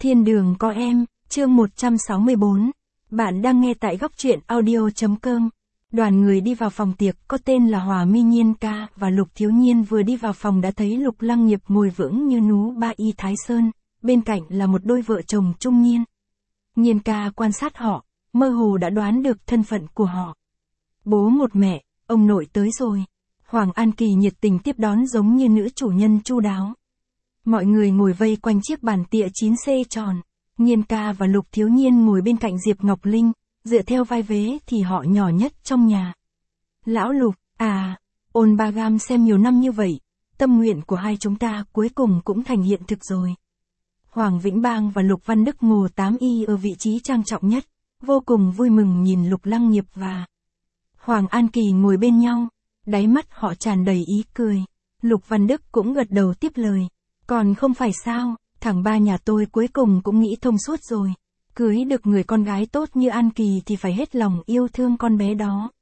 Thiên đường có em, chương 164. Bạn đang nghe tại góc truyện audio.com. Đoàn người đi vào phòng tiệc có tên là Hòa Mi Nhiên Ca và Lục Thiếu Nhiên vừa đi vào phòng đã thấy Lục Lăng Nghiệp ngồi vững như núi Ba Y Thái Sơn, bên cạnh là một đôi vợ chồng trung niên. Nhiên Ca quan sát họ, mơ hồ đã đoán được thân phận của họ. Bố một mẹ, ông nội tới rồi. Hoàng An Kỳ nhiệt tình tiếp đón giống như nữ chủ nhân chu đáo. Mọi người ngồi vây quanh chiếc bàn tịa 9C tròn. Nhiên Ca và Lục Thiếu Nhiên ngồi bên cạnh Diệp Ngọc Linh, dựa theo vai vế thì họ nhỏ nhất trong nhà. Lão Lục, ôn ba gam xem nhiều năm như vậy, tâm nguyện của hai chúng ta cuối cùng cũng thành hiện thực rồi. Hoàng Vĩnh Bang và Lục Văn Đức ngồi 8Y ở vị trí trang trọng nhất, vô cùng vui mừng nhìn Lục Lăng Nghiệp và Hoàng An Kỳ ngồi bên nhau, đáy mắt họ tràn đầy ý cười. Lục Văn Đức cũng gật đầu tiếp lời. Còn không phải sao, thằng ba nhà tôi cuối cùng cũng nghĩ thông suốt rồi. Cưới được người con gái tốt như An Kỳ thì phải hết lòng yêu thương con bé đó.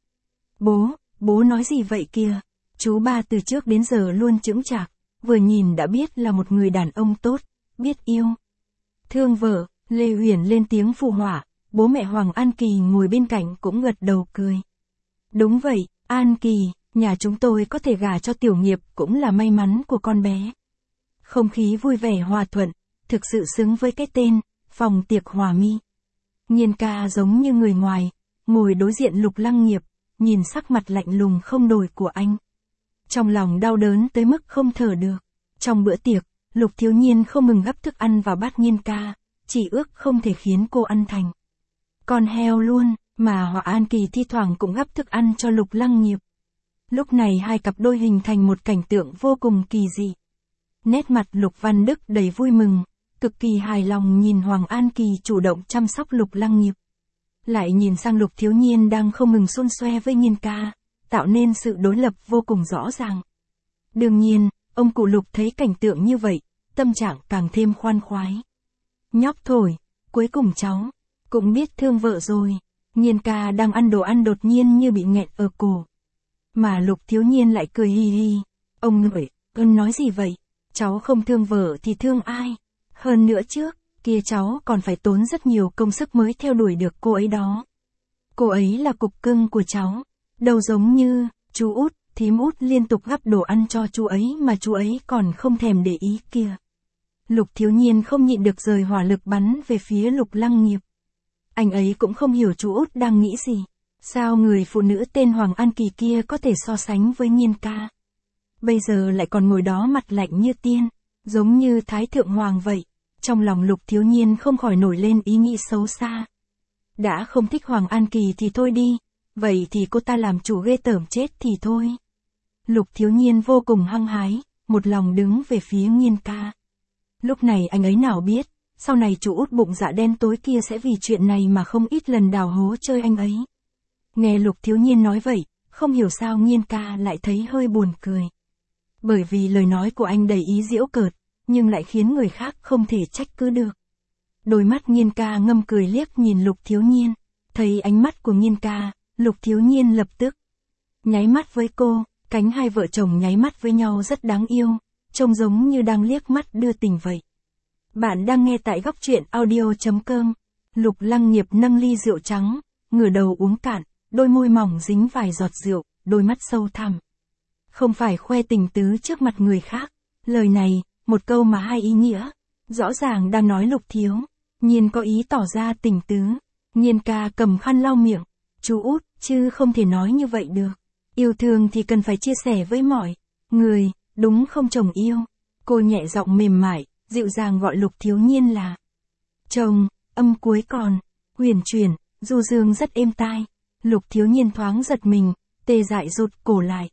Bố nói gì vậy kìa? Chú ba từ trước đến giờ luôn chững chạc, vừa nhìn đã biết là một người đàn ông tốt, biết yêu thương vợ. Lê Huyền lên tiếng phụ họa, bố mẹ Hoàng An Kỳ ngồi bên cạnh cũng gật đầu cười. Đúng vậy, An Kỳ, nhà chúng tôi có thể gả cho Tiểu Nghiệp cũng là may mắn của con bé. Không khí vui vẻ hòa thuận, thực sự xứng với cái tên, phòng tiệc Hòa Mi. Nhiên Ca giống như người ngoài, ngồi đối diện Lục Lăng Nghiệp, nhìn sắc mặt lạnh lùng không đổi của anh. Trong lòng đau đớn tới mức không thở được. Trong bữa tiệc, Lục Thiếu Nhiên không ngừng gắp thức ăn vào bát Nhiên Ca, chỉ ước không thể khiến cô ăn thành con heo luôn, mà Hòa An Kỳ thi thoảng cũng gắp thức ăn cho Lục Lăng Nghiệp. Lúc này hai cặp đôi hình thành một cảnh tượng vô cùng kỳ dị. Nét mặt Lục Văn Đức đầy vui mừng, cực kỳ hài lòng nhìn Hoàng An Kỳ chủ động chăm sóc Lục Lăng Nghiệp. Lại nhìn sang Lục Thiếu Nhiên đang không ngừng xôn xoe với Nhiên Ca, tạo nên sự đối lập vô cùng rõ ràng. Đương nhiên, ông cụ Lục thấy cảnh tượng như vậy, tâm trạng càng thêm khoan khoái. Nhóc thổi, cuối cùng cháu cũng biết thương vợ rồi. Nhiên Ca đang ăn đồ ăn đột nhiên như bị nghẹn ở cổ. Mà Lục Thiếu Nhiên lại cười hi hi. Ông nội, nói gì vậy? Cháu không thương vợ thì thương ai? Hơn nữa trước, kia cháu còn phải tốn rất nhiều công sức mới theo đuổi được cô ấy đó. Cô ấy là cục cưng của cháu. Đâu giống như, chú Út, thím Út liên tục gắp đồ ăn cho chú ấy mà chú ấy còn không thèm để ý kìa. Lục Thiếu Nhiên không nhịn được rời hỏa lực bắn về phía Lục Lăng Nghiệp. Anh ấy cũng không hiểu chú Út đang nghĩ gì. Sao người phụ nữ tên Hoàng An Kỳ kia có thể so sánh với Nhiên Ca? Bây giờ lại còn ngồi đó mặt lạnh như tiên, giống như Thái Thượng Hoàng vậy. Trong lòng Lục Thiếu Nhiên không khỏi nổi lên ý nghĩ xấu xa. Đã không thích Hoàng An Kỳ thì thôi đi, vậy thì cô ta làm chủ ghê tởm chết thì thôi. Lục Thiếu Nhiên vô cùng hăng hái, một lòng đứng về phía Nhiên Ca. Lúc này anh ấy nào biết, sau này chú Út bụng dạ đen tối kia sẽ vì chuyện này mà không ít lần đào hố chơi anh ấy. Nghe Lục Thiếu Nhiên nói vậy, không hiểu sao Nhiên Ca lại thấy hơi buồn cười. Bởi vì lời nói của anh đầy ý giễu cợt, nhưng lại khiến người khác không thể trách cứ được. Đôi mắt Nhiên Ca ngâm cười liếc nhìn Lục Thiếu Nhiên, thấy ánh mắt của Nhiên Ca, Lục Thiếu Nhiên lập tức nháy mắt với cô, cánh hai vợ chồng nháy mắt với nhau rất đáng yêu, trông giống như đang liếc mắt đưa tình vậy. Bạn đang nghe tại góc truyện audio.com. Lục Lăng Nghiệp nâng ly rượu trắng, ngửa đầu uống cạn, đôi môi mỏng dính vài giọt rượu, đôi mắt sâu thẳm. Không phải khoe tình tứ trước mặt người khác, lời này, một câu mà hai ý nghĩa, rõ ràng đang nói Lục Thiếu Nhiên có ý tỏ ra tình tứ. Nhiên Ca cầm khăn lau miệng, chú Út, chứ không thể nói như vậy được. Yêu thương thì cần phải chia sẻ với mọi người, đúng không chồng yêu? Cô nhẹ giọng mềm mại, dịu dàng gọi Lục Thiếu Nhiên là chồng, âm cuối còn huyền chuyển, du dương rất êm tai. Lục Thiếu Nhiên thoáng giật mình, tê dại rụt cổ lại.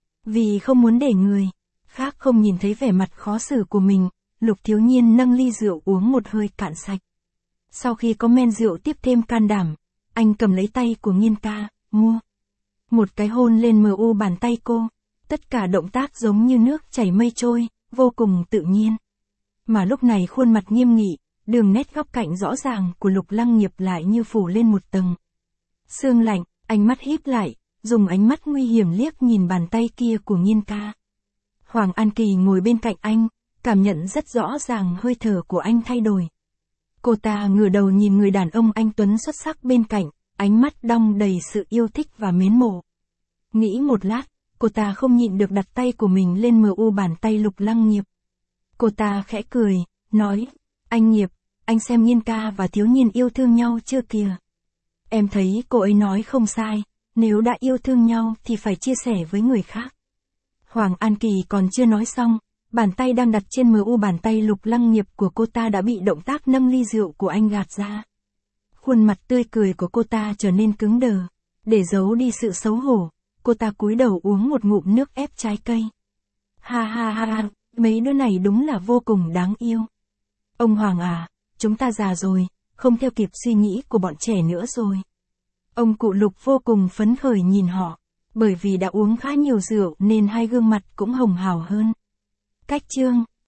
Vì không muốn để người khác không nhìn thấy vẻ mặt khó xử của mình, Lục Thiếu Nhiên nâng ly rượu uống một hơi cạn sạch. Sau khi có men rượu tiếp thêm can đảm, anh cầm lấy tay của Nhiên Ca, mua một cái hôn lên mu bàn tay cô. Tất cả động tác giống như nước chảy mây trôi, vô cùng tự nhiên. Mà lúc này khuôn mặt nghiêm nghị, đường nét góc cạnh rõ ràng của Lục Lăng Nghiệp lại như phủ lên một tầng sương lạnh, ánh mắt híp lại, dùng ánh mắt nguy hiểm liếc nhìn bàn tay kia của Nhiên Ca. Hoàng An Kỳ ngồi bên cạnh anh, cảm nhận rất rõ ràng hơi thở của anh thay đổi. Cô ta ngửa đầu nhìn người đàn ông anh tuấn xuất sắc bên cạnh, ánh mắt đong đầy sự yêu thích và mến mộ. Nghĩ một lát, cô ta không nhịn được đặt tay của mình lên mu bàn tay Lục Lăng Nghiệp. Cô ta khẽ cười, nói, anh Nghiệp, anh xem Nhiên ca và Thiếu Nhiên yêu thương nhau chưa kìa. Em thấy cô ấy nói không sai, nếu đã yêu thương nhau thì phải chia sẻ với người khác. Hoàng An Kỳ còn chưa nói xong, bàn tay đang đặt trên mu bàn tay Lục Lăng Nghiệp của cô ta đã bị động tác nâng ly rượu của anh gạt ra. Khuôn mặt tươi cười của cô ta trở nên cứng đờ, để giấu đi sự xấu hổ, cô ta cúi đầu uống một ngụm nước ép trái cây. Ha ha ha ha, mấy đứa này đúng là vô cùng đáng yêu. Ông Hoàng à, chúng ta già rồi, không theo kịp suy nghĩ của bọn trẻ nữa rồi. Ông cụ Lục vô cùng phấn khởi nhìn họ, bởi vì đã uống khá nhiều rượu nên hai gương mặt cũng hồng hào hơn. Cách chương